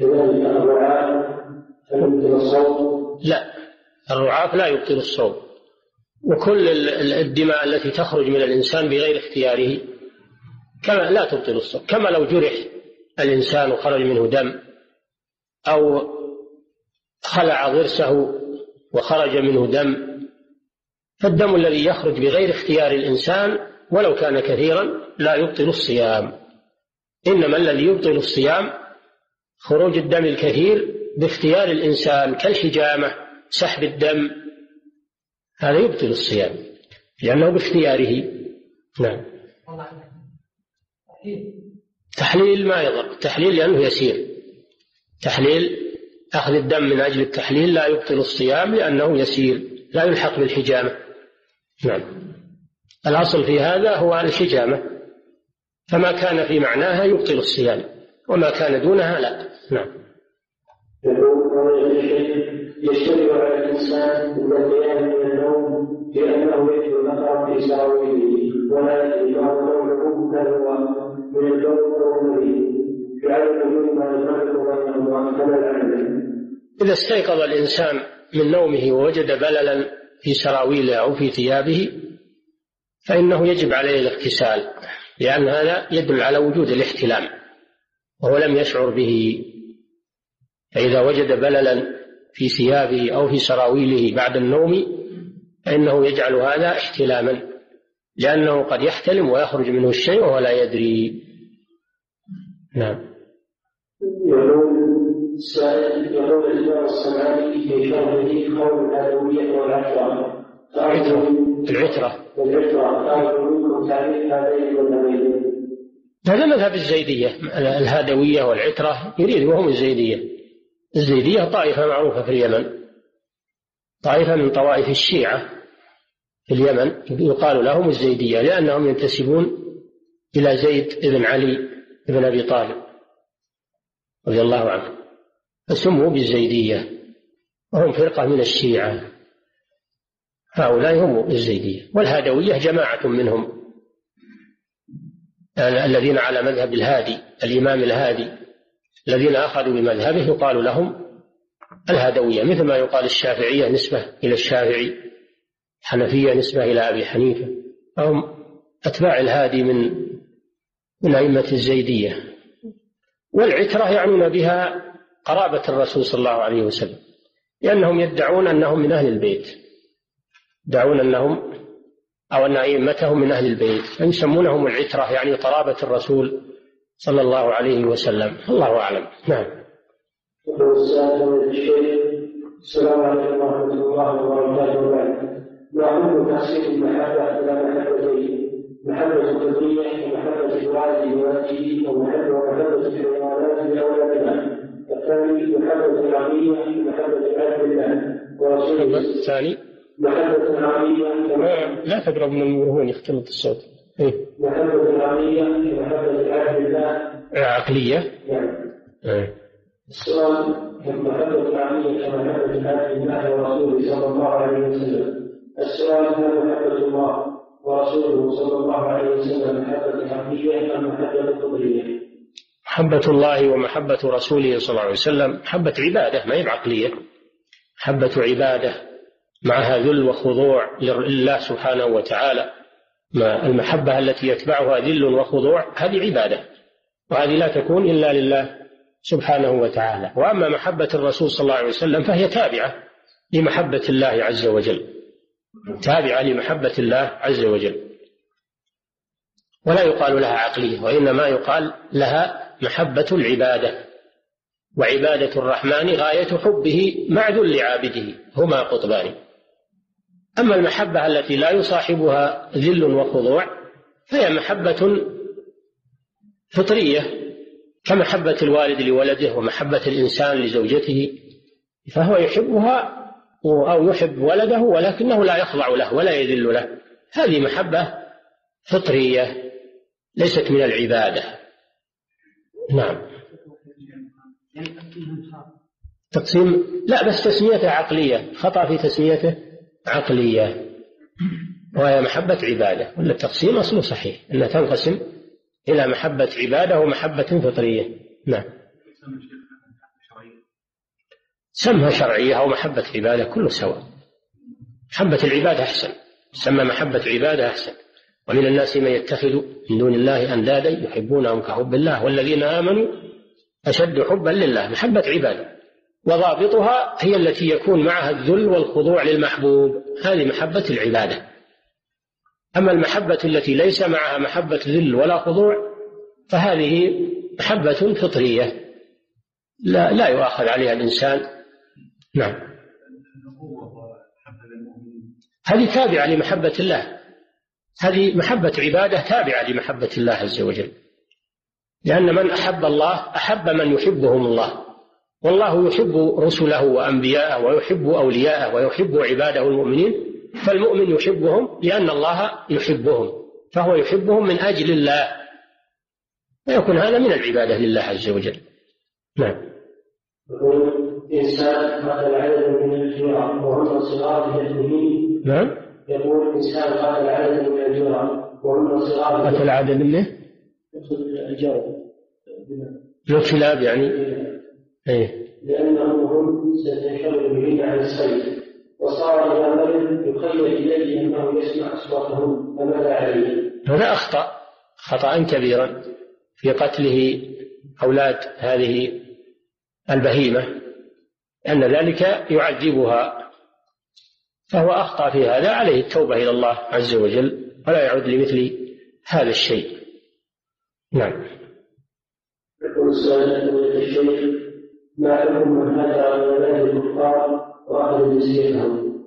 لا، الرعاف لا يبطل الصوم، وكل الدماء التي تخرج من الإنسان بغير اختياره كما لا تبطل الصوم، كما لو جرح الإنسان وخرج منه دم، أو خلع ضرسه وخرج منه دم، فالدم الذي يخرج بغير اختيار الإنسان ولو كان كثيرا لا يبطل الصيام. إنما الذي يبطل الصيام خروج الدم الكثير باختيار الإنسان كالحجامة، سحب الدم، هذا يبطل الصيام لأنه باختياره. نعم. تحليل ما يضر، تحليل لأنه يسير، تحليل أخذ الدم من أجل التحليل لا يبطل الصيام لأنه يسير، لا يلحق بالحجامة. نعم. الأصل في هذا هو الحجامة، فما كان في معناها يبطل الصيام وما كان دونها لا. نعم. يشترك على الإنسان بالقيام من النوم لأنه يجب النقر في سراويله ولا يجب أن نومه بل هو من النوم والمريض لعل مما يفرق بينهما كما العلم. إذا استيقظ الإنسان من نومه ووجد بللا في سراويله أو في ثيابه فإنه يجب عليه الاغتسال، لأن هذا يدل على وجود الاحتلام وهو لم يشعر به. فإذا وجد بللا في ثيابه أو في سراويله بعد النوم فإنه يجعل هذا احتلاما، لأنه قد يحتلم ويخرج منه الشيء وهو لا يدري. نعم. يقول السائل، يقول الإمام الصنعاني في شرحه قول الأدوية والعترة العترة والعترة قالوا منكم تعريف هذين والنبيين. هذا مذهب الزيدية، الهادوية والعترة يريد وهم الزيدية. الزيدية طائفة معروفة في اليمن، طائفة من طوائف الشيعة في اليمن يقال لهم الزيدية لأنهم ينتسبون إلى زيد بن علي بن أبي طالب رضي الله عنه، فسموا بالزيدية، وهم فرقة من الشيعة، هؤلاء هم الزيدية. والهادوية جماعة منهم الذين على مذهب الهادي، الإمام الهادي، الذين أخذوا بمذهبه يقال لهم الهادوية، مثل ما يقال الشافعية نسبة إلى الشافعي، حنفية نسبة إلى أبي حنيفة، هم أتباع الهادي من من أئمة الزيدية. والعترة يعنون بها قرابة الرسول صلى الله عليه وسلم، لأنهم يدعون أنهم من أهل البيت، يدعون أنهم أو أن أئمتهم من أهل البيت، فيسمونهم العترة، يعني قرابة الرسول صلى الله عليه وسلم. الله أعلم. نعم. السلام عليكم ورحمة الله وبركاته. نعم تقسيم المحبة إلى محبتين، محبة قلبية ومحبة الوالد لوالده، ومحبة ومحبة الحيوانات لأولادها. الثاني محبة عامية ومحبة عبد الله ورسوله. الثاني محبة عامية لا تقرب من المرهون يختلط الصوت. إيه؟ محبة عامية ومحبة عبد الله عقلية. يعني. إيه؟ السؤال محبة عامية ومحبة عبد الله ورسوله صلى الله عليه وسلم. السؤال هل محبة الله ورسوله صلى الله عليه وسلم محبة عقلية أم محبة قدرية؟ محبة الله ومحبة رسوله صلى الله عليه وسلم محبة عبادة، ما هي عقلية، محبة عبادة معها ذل وخضوع لله سبحانه وتعالى. ما المحبة التي يتبعها ذل وخضوع هذه عبادة، وهذه لا تكون إلا لله سبحانه وتعالى. وأما محبة الرسول صلى الله عليه وسلم فهي تابعة لمحبة الله عز وجل، تابعة لمحبة الله عز وجل، ولا يقال لها عقلية، وإنما يقال لها محبة العبادة. وعبادة الرحمن غاية حبه مع ذل عابده، هما قطبان. أما المحبة التي لا يصاحبها ذل وخضوع فهي محبة فطرية كمحبة الوالد لولده ومحبة الإنسان لزوجته، فهو يحبها أو يحب ولده ولكنه لا يخضع له ولا يذل له، هذه محبة فطرية ليست من العبادة. نعم. تقسيم لا، بس تسميته عقلية، خطأ في تسميته عقلية، وهي محبة عبادة، ولا التقسيم أصله صحيح أنها تنقسم إلى محبة عبادة ومحبة فطرية. نعم. سمها شرعية أو محبة عبادة كله سواء. محبة العبادة أحسن، سمى محبة عبادة أحسن. ومن الناس من يتخذ من دون الله أندادا يحبونهم كحب الله والذين آمنوا أشد حبا لله. محبة عبادة وضابطها هي التي يكون معها الذل والخضوع للمحبوب، هذه محبة العبادة. أما المحبة التي ليس معها محبة ذل ولا خضوع فهذه محبة فطرية لا, لا يؤاخذ عليها الإنسان. نعم. هذه تابعة لمحبة الله، هذه محبة عبادة تابعة لمحبة الله عز وجل، لأن من أحب الله أحب من يحبهم الله، والله يحب رسله وأنبياءه ويحب أولياءه ويحب عباده المؤمنين، فالمؤمن يحبهم لأن الله يحبهم، فهو يحبهم من أجل الله، ويكون هذا من العبادة لله عز وجل. نعم. يقول إنسان قتل عددا من الجرى وهم صغار المسلمين. نعم. يقول إنسان قتل عددا من الجرى وهم صغار. قتل عددا منه؟ الجرى. الكلاب يعني. إيه. لأنهم هم ستنشغل به عن الصيد، وصار إلى مرض يخيل إليه أنه يسمع أصواتهم، فماذا عليه؟ هذا أخطأ خطأ كبيرا في قتله أولاد هذه البهيمة، أن ذلك يعذبها، فهو أخطأ في هذا، عليه التوبة إلى الله عز وجل ولا يعود لمثل هذا الشيء. نعم. يقول السؤال الشيخ: ما حكم من هاجر على بلاد الكفار وأخذ جنسيتهم؟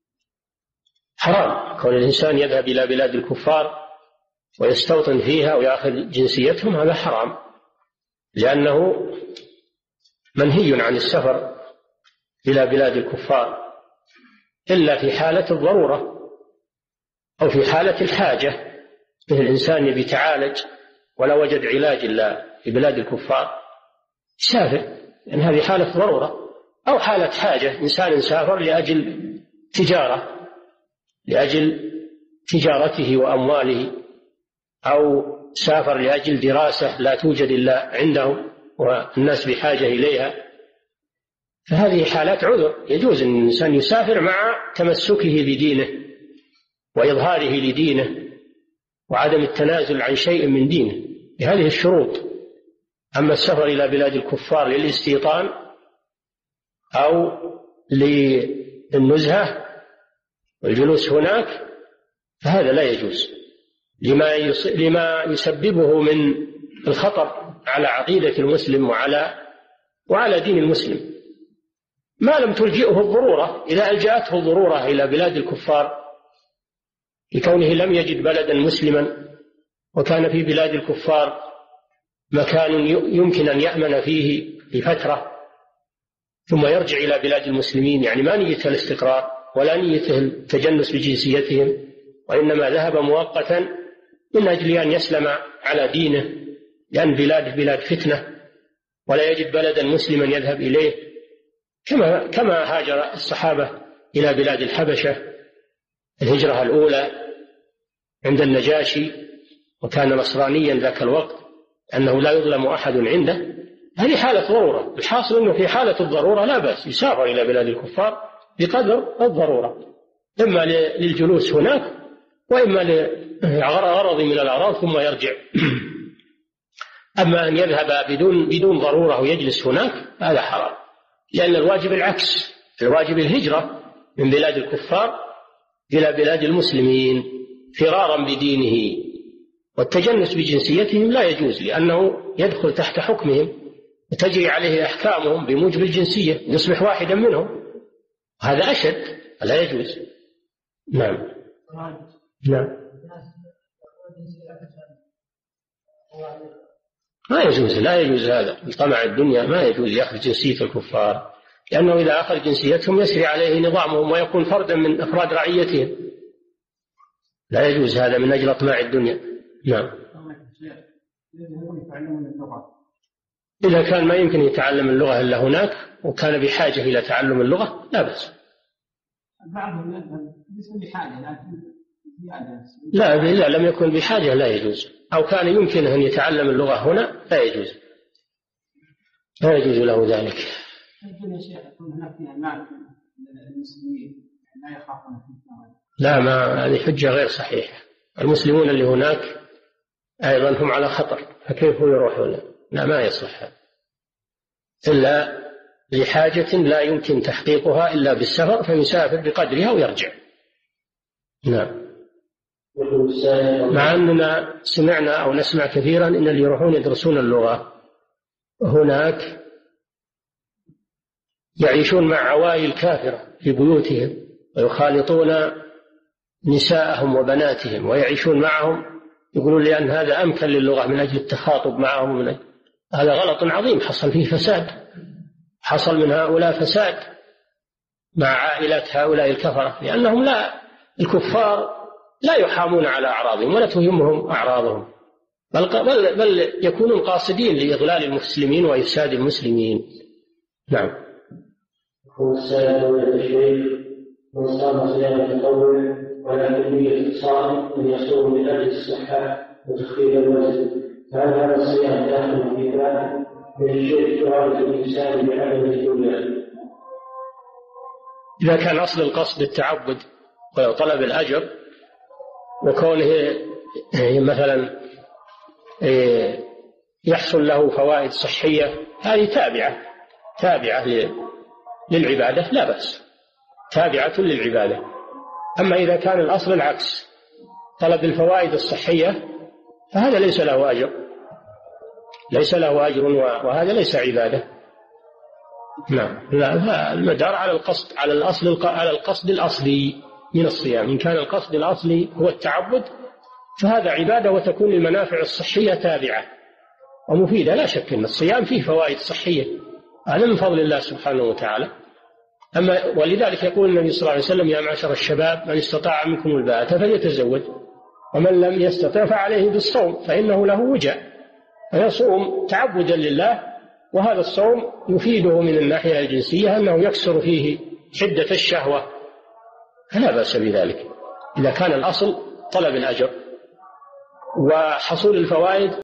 حرام كون الإنسان يذهب إلى بلاد الكفار ويستوطن فيها ويأخذ جنسيتهم، هذا حرام، لأنه منهي عن السفر إلى بلاد الكفار إلا في حالة الضرورة أو في حالة الحاجة، مثل الإنسان يبي يتعالج ولا وجد علاج إلا في بلاد الكفار سافر، لأن يعني هذه حالة ضرورة، أو حالة حاجة، إنسان سافر لأجل تجارة لأجل تجارته وأمواله، أو سافر لأجل دراسة لا توجد إلا عندهم والناس بحاجة إليها، فهذه حالات عذر، يجوز أن الإنسان يسافر مع تمسكه بدينه وإظهاره لدينه وعدم التنازل عن شيء من دينه بهذه الشروط. أما السفر إلى بلاد الكفار للاستيطان أو للنزهة والجلوس هناك فهذا لا يجوز، لما لما يسببه من الخطر على عقيدة المسلم وعلى وعلى دين المسلم، ما لم تلجئه الضرورة. إذا ألجأته الضرورة إلى بلاد الكفار لكونه لم يجد بلدا مسلما وكان في بلاد الكفار مكان يمكن أن يأمن فيه لفترة ثم يرجع إلى بلاد المسلمين، يعني ما نيته الاستقرار ولا نيته التجنس بجنسيتهم، وإنما ذهب مؤقتا من أجل أن يسلم على دينه، لأن بلاد بلاد فتنة ولا يجد بلدا مسلما يذهب إليه، كما كما هاجر الصحابة إلى بلاد الحبشة الهجرة الأولى عند النجاشي وكان نصرانيا ذاك الوقت، أنه لا يظلم أحد عنده. هذه حالة ضرورة، الحاصل أنه في حالة الضرورة لا بأس يسافر إلى بلاد الكفار بقدر الضرورة، إما للجلوس هناك وإما لغرض من الأغراض ثم يرجع. أما أن يذهب بدون بدون ضرورة ويجلس هناك هذا حرام، لأن الواجب العكس، الواجب الهجرة من بلاد الكفار إلى بلاد المسلمين فرارا بدينه، والتجنس بجنسيتهم لا يجوز لأنه يدخل تحت حكمهم وتجري عليه أحكامهم بموجب الجنسية، يصبح واحدا منهم، هذا أشد، لا يجوز. نعم. نعم. ما يجوز، لا يجوز هذا طمع الدنيا، ما يجوز يأخذ جنسية الكفار، لأنه إذا أخذ جنسيتهم يسري عليه نظامهم ويكون فردا من أفراد رعيتهم، لا يجوز هذا من أجل طمع الدنيا. نعم. إذا كان ما يمكن يتعلم اللغة إلا هناك وكان بحاجة إلى تعلم اللغة لا بأس. بعضهم يذهب ليس بحاجة لكن لا، إذا لم يكن بحاجة لا يجوز، أو كان يمكنه أن يتعلم اللغة هنا لا يجوز، لا يجوز له ذلك. يا شيخ يكون هناك فيها مال للمسلمين لا يخافون فيه. لا، ما هذه حجة غير صحيحة. المسلمون اللي هناك أيضا هم على خطر، فكيف يروحون؟ لا، ما يصلح هذا إلا لحاجة لا يمكن تحقيقها إلا بالسفر، فيسافر بقدرها ويرجع. نعم. مع أننا سمعنا أو نسمع كثيرا إن اللي يروحون يدرسون اللغة هناك يعيشون مع عوائل كافرة في بيوتهم، ويخالطون نساءهم وبناتهم ويعيشون معهم، يقولون لأن هذا أمكن للغة من أجل التخاطب معهم. من أجل هذا غلط عظيم، حصل فيه فساد، حصل من هؤلاء فساد مع عائلات هؤلاء الكفرة، لأنهم لا الكفار لا يحامون على أعراضهم ولا تهمهم أعراضهم، بل, بل, بل يكونون قاصدين لإضلال المسلمين وإفساد المسلمين. نعم. والسلام على الشيخ من صام صيام التطوع ولكن نية صائم أن يصوم من أجل الصحة وتخفيف الوزن، فهل هذا الصيام داخل في ذلك من الشرك إرادة الإنسان بعمل الدنيا؟ إذا كان أصل القصد التعبد وطلب الأجر، وكونه مثلا يحصل له فوائد صحية، هذه تابعة تابعة للعبادة لا بأس، تابعة للعبادة. أما إذا كان الأصل العكس، طلب الفوائد الصحية، فهذا ليس له أجر، ليس له أجر، وهذا ليس عبادة. نعم. لا، المدار على القصد، على الأصل، على القصد الأصلي من الصيام. إن كان القصد الأصلي هو التعبد فهذا عبادة، وتكون المنافع الصحية تابعة ومفيدة. لا شك أن الصيام فيه فوائد صحية، هذا من فضل الله سبحانه وتعالى. أما ولذلك يقول النبي صلى الله عليه وسلم: يا معشر الشباب من استطاع منكم الباءة فليتزوج، ومن لم يستطع فعليه بالصوم فإنه له وجاء، فيصوم تعبدا لله، وهذا الصوم يفيده من الناحية الجنسية أنه يكسر فيه حدة الشهوة، فلا بأس بذلك إذا كان الأصل طلب الأجر وحصول الفوائد